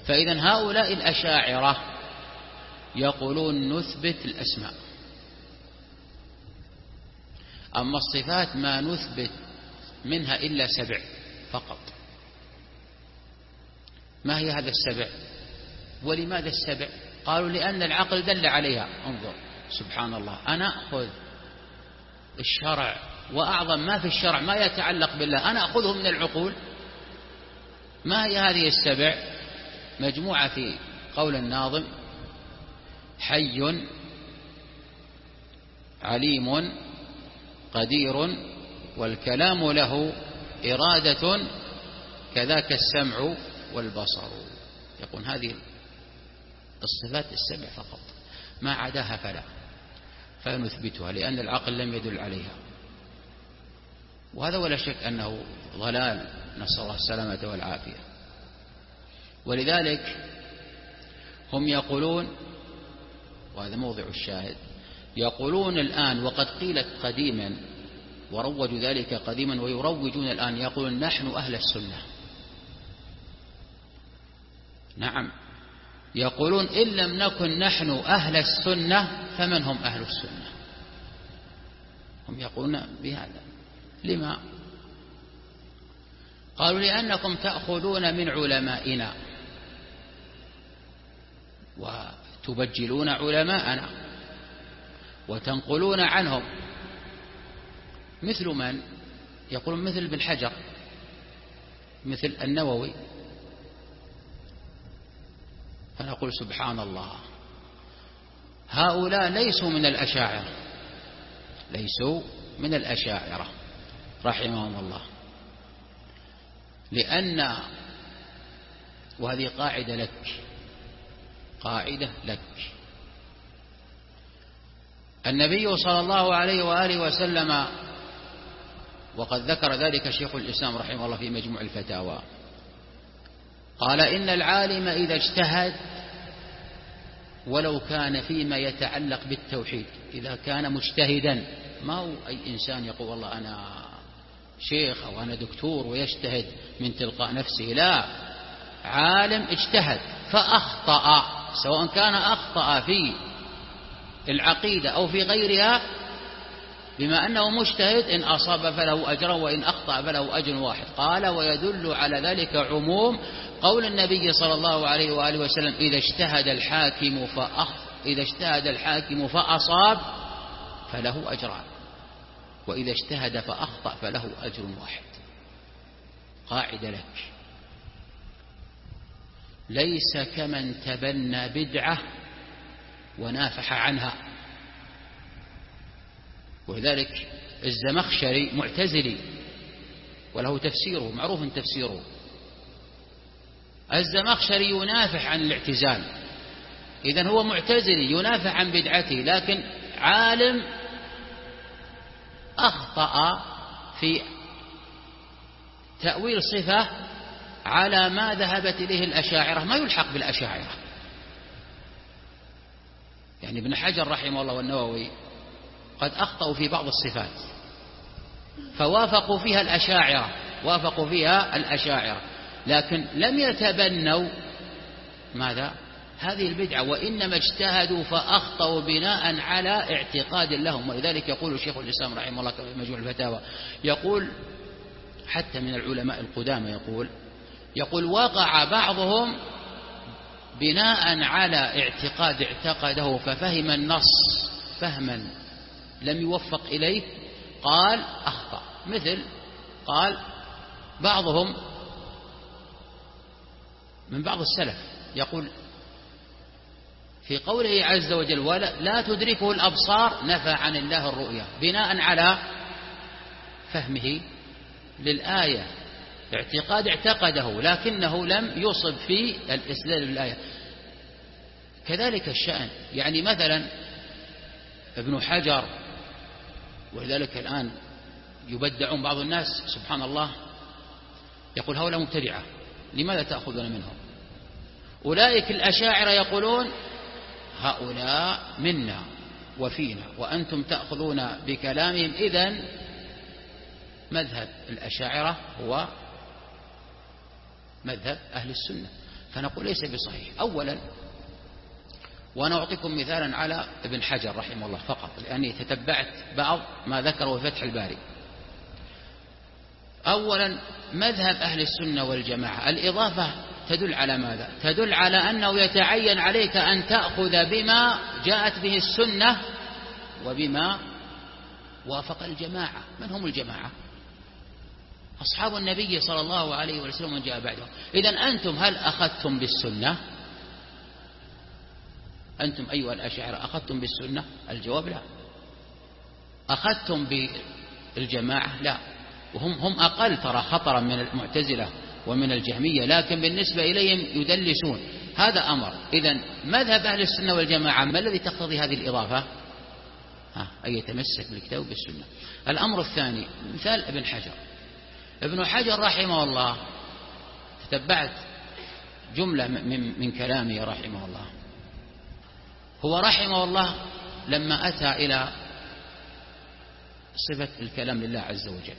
فإذن هؤلاء الأشاعرة يقولون نثبت الأسماء، أما الصفات ما نثبت منها إلا 7 فقط. ما هي هذا 7؟ ولماذا 7؟ قالوا لأن العقل دل عليها. انظر سبحان الله، أنا أخذ الشرع وأعظم ما في الشرع ما يتعلق بالله أنا أخذه من العقول. ما هي هذه 7؟ مجموعة في قول الناظم: حي عليم قدير والكلام له إرادة كذاك السمع والبصر. يقول هذه الصفات 7 فقط، ما عداها فنثبتها لأن العقل لم يدل عليها. وهذا ولا شك أنه ضلال، نسأل الله السلامة والعافية. ولذلك هم يقولون، وهذا موضع الشاهد، يقولون الآن وقد قيلت قديما وروجوا ذلك قديما ويروجون الآن، يقولون نحن أهل السنة. نعم، يقولون إن لم نكن نحن أهل السنة فمن هم أهل السنة؟ هم يقولون بهذا. لما؟ قالوا لأنكم تأخذون من علمائنا وتبجلون علماءنا وتنقلون عنهم. مثل من؟ يقولون مثل ابن حجر، مثل النووي. فنقول سبحان الله، هؤلاء ليسوا من الأشاعرة، ليسوا من الأشاعرة رحمهم الله. لأن، وهذه قاعدة لك، قاعدة لك، النبي صلى الله عليه وآله وسلم، وقد ذكر ذلك شيخ الإسلام رحمه الله في مجموع الفتاوى، قال إن العالم إذا اجتهد ولو كان فيما يتعلق بالتوحيد، إذا كان مجتهدا، ما هو أي إنسان يقول والله أنا شيخ أو أنا دكتور ويجتهد من تلقاء نفسه، لا، عالم اجتهد فأخطأ، سواء كان أخطأ في العقيدة أو في غيرها، بما أنه مجتهد إن أصاب فله أجر وإن أخطأ فله أجر واحد. قال ويدل على ذلك عموم قول النبي صلى الله عليه وآله وسلم إذا اجتهد الحاكم فأصاب فله أجران، وإذا اجتهد فأخطأ فله أجر واحد. قاعدة لك، ليس كمن تبنى بدعة ونافح عنها. ولذلك الزمخشري معتزلي وله تفسيره معروف تفسيره. الزمخشري ينافح عن الاعتزال، إذن هو معتزلي ينافح عن بدعته، لكن عالم أخطأ في تأويل صفة على ما ذهبت إليه الأشاعرة، ما يلحق بالأشاعرة. يعني ابن حجر رحمه الله والنووي قد أخطأوا في بعض الصفات فوافقوا فيها الأشاعرة، لكن لم يتبنوا ماذا؟ هذه البدعة، وإنما اجتهدوا فأخطأوا بناء على اعتقاد لهم. ولذلك يقول شيخ الإسلام رحمه الله في مجموع الفتاوى، يقول حتى من العلماء القدامى يقول وقع بعضهم بناء على اعتقاد اعتقده ففهم النص فهما لم يوفق إليه، قال أخطأ. مثل قال بعضهم من بعض السلف يقول في قوله عز وجل لا تدركه الأبصار نفى عن الله الرؤيا، بناء على فهمه للآية، اعتقاد اعتقده لكنه لم يصب في الإسلام بالآية. كذلك الشأن، يعني مثلا ابن حجر، ولذلك الآن يبدعون بعض الناس سبحان الله، يقول هؤلاء مبتدعة، لماذا تأخذون منهم؟ أولئك الأشاعرة يقولون هؤلاء منا وفينا وأنتم تأخذون بكلامهم. إذن مذهب الأشاعرة هو مذهب أهل السنة. فنقول ليس بصحيح. أولا، وأنا أعطيكم مثالا على ابن حجر رحمه الله فقط، لأني تتبعت بعض ما ذكره في فتح الباري. أولا، مذهب أهل السنة والجماعة الإضافة تدل على ماذا؟ تدل على أنه يتعين عليك أن تأخذ بما جاءت به السنة وبما وافق الجماعة. من هم الجماعة؟ أصحاب النبي صلى الله عليه وسلم ومن جاء بعدهم. إذن أنتم هل أخذتم بالسنة؟ أنتم أيها الأشاعرة أخذتم بالسنة؟ الجواب لا. أخذتم بالجماعة؟ لا. وهم أقل ترى خطرا من المعتزلة ومن الجهمية، لكن بالنسبة إليهم يدلسون. هذا أمر. إذن مذهب أهل السنة والجماعة ما الذي تقتضي هذه الإضافة؟ أن يتمسك بالكتاب والسنة. الأمر الثاني، مثال ابن حجر. ابن حجر رحمه الله، تتبعت جملة من كلامه رحمه الله. هو رحمه الله لما أتى إلى صفة الكلام لله عز وجل،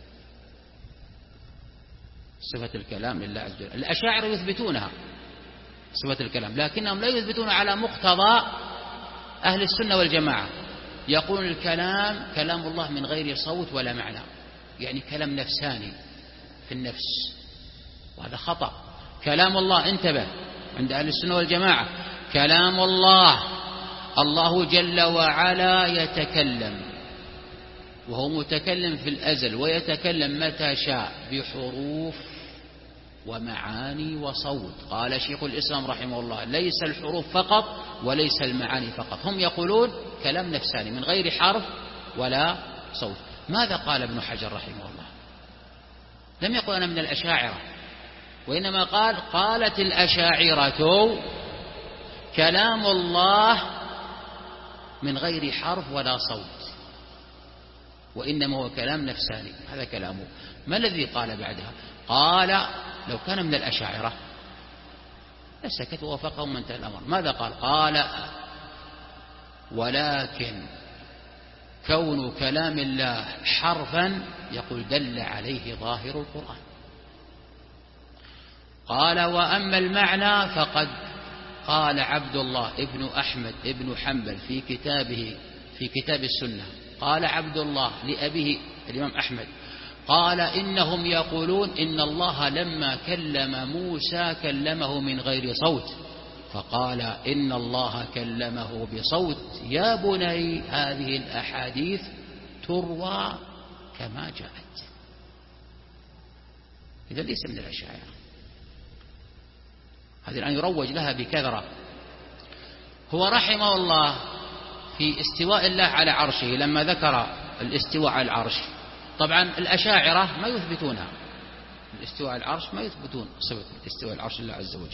صفة الكلام لله عز وجل، الأشاعرة يثبتونها صفة الكلام، لكنهم لا يثبتون على مقتضى أهل السنة والجماعة. يقول الكلام كلام الله من غير صوت ولا معنى، يعني كلام نفساني في النفس، وهذا خطأ. كلام الله، انتبه، عند أهل السنة والجماعة كلام الله، الله جل وعلا يتكلم، وهو متكلم في الأزل، ويتكلم متى شاء بحروف ومعاني وصوت. قال شيخ الإسلام رحمه الله: ليس الحروف فقط وليس المعاني فقط. هم يقولون كلام نفساني من غير حرف ولا صوت. ماذا قال ابن حجر رحمه الله؟ لم يقل أنا من الأشاعرة، وإنما قال: قالت الأشاعرة كلام الله من غير حرف ولا صوت، وإنما هو كلام نفساني. هذا كلامه. ما الذي قال بعدها؟ قال: لو كان من الأشاعرة لسكت ووافقهم وانتهى الأمر. ماذا قال؟ قال: ولكن كون كلام الله حرفا يقول دل عليه ظاهر القرآن. قال: وأما المعنى فقد قال عبد الله ابن أحمد ابن حنبل في كتاب السنة، قال عبد الله لأبيه الإمام أحمد، قال: إنهم يقولون إن الله لما كلم موسى كلمه من غير صوت، فقال: إن الله كلمه بصوت. يا بني هذه الأحاديث تروى كما جاءت. إذا ليس من الأشاعرة. هذه الآن يروج لها بكثرة. هو رحمه الله في استواء الله على عرشه، لما ذكر الاستواء على العرش، طبعا الأشاعرة ما يثبتونها، الاستواء على العرش ما يثبتون صفة الاستواء على العرش الله عز وجل.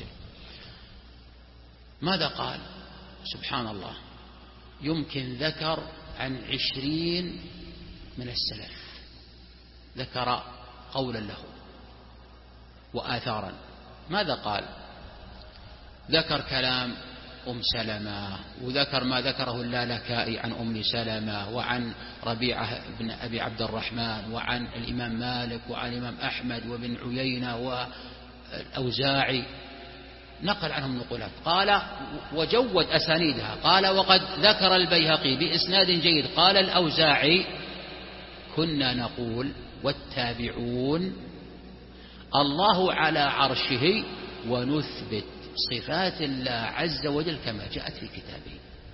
ماذا قال؟ سبحان الله، يمكن ذكر عن 20 من السلف ذكر قولا له وآثارا. ماذا قال؟ ذكر كلام سلمة، وذكر ما ذكره اللالكائي عن أم سلمة، وعن ربيعة بن أبي عبد الرحمن، وعن الإمام مالك، وعن الإمام أحمد وابن عيينة والأوزاعي، نقل عنهم نقولات. قال: وجود أسانيدها. قال: وقد ذكر البيهقي بإسناد جيد، قال الأوزاعي: كنا نقول والتابعون الله على عرشه، ونثبت صفات الله عز وجل كما جاءت في كتابه.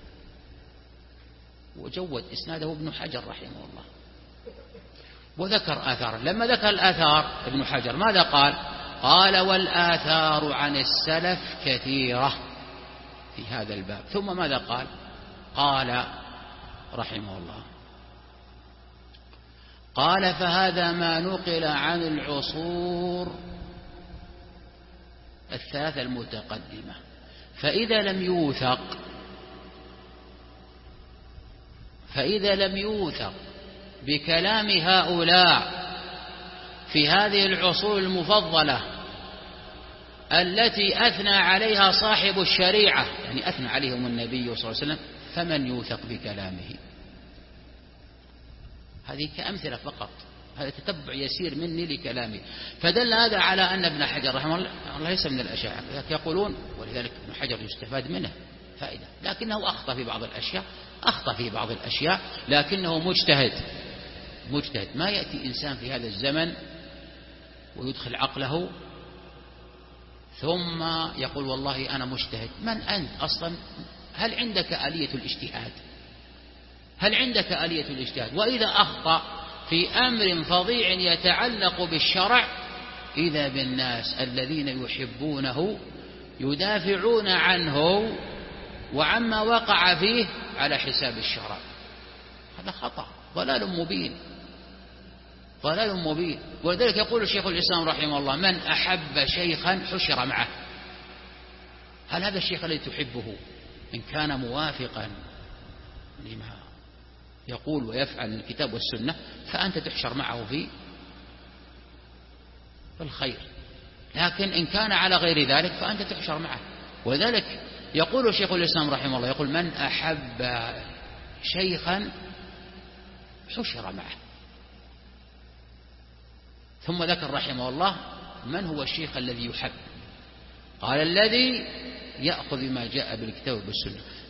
وجود إسناده ابن حجر رحمه الله، وذكر آثار. لما ذكر الآثار ابن حجر ماذا قال؟ قال: والآثار عن السلف كثيرة في هذا الباب. ثم ماذا قال؟ قال رحمه الله: قال: فهذا ما نقل عن العصور الثلاثة المتقدمة، فإذا لم يوثق بكلام هؤلاء في هذه العصور المفضلة التي أثنى عليها صاحب الشريعة، يعني أثنى عليهم النبي صلى الله عليه وسلم، فمن يوثق بكلامه؟ هذه كأمثلة فقط. هذا تتبع يسير مني لكلامي. فدل هذا على أن ابن حجر رحمه الله ليس من الأشاعرة، يقولون ولذلك ابن حجر يستفاد منه فائدة، لكنه أخطأ في بعض الأشياء لكنه مجتهد. ما يأتي إنسان في هذا الزمن ويدخل عقله ثم يقول والله أنا مجتهد. من أنت أصلا؟ هل عندك آلية الاجتهاد؟ وإذا أخطأ في أمر فظيع يتعلق بالشرع إذا بالناس الذين يحبونه يدافعون عنه وعما وقع فيه على حساب الشرع. هذا خطأ، ضلال مبين. ولذلك يقول شيخ الإسلام رحمه الله: من أحب شيخا حشر معه. هل هذا الشيخ الذي تحبه إن كان موافقا لما يقول ويفعل من الكتاب والسنة فأنت تحشر معه في الخير، لكن إن كان على غير ذلك فأنت تحشر معه. ولذلك يقول شيخ الإسلام رحمه الله: يقول من أحب شيخا حشر معه. ثم ذكر رحمه الله من هو الشيخ الذي يحب، قال: الذي يأخذ بما جاء بالكتاب والسنة.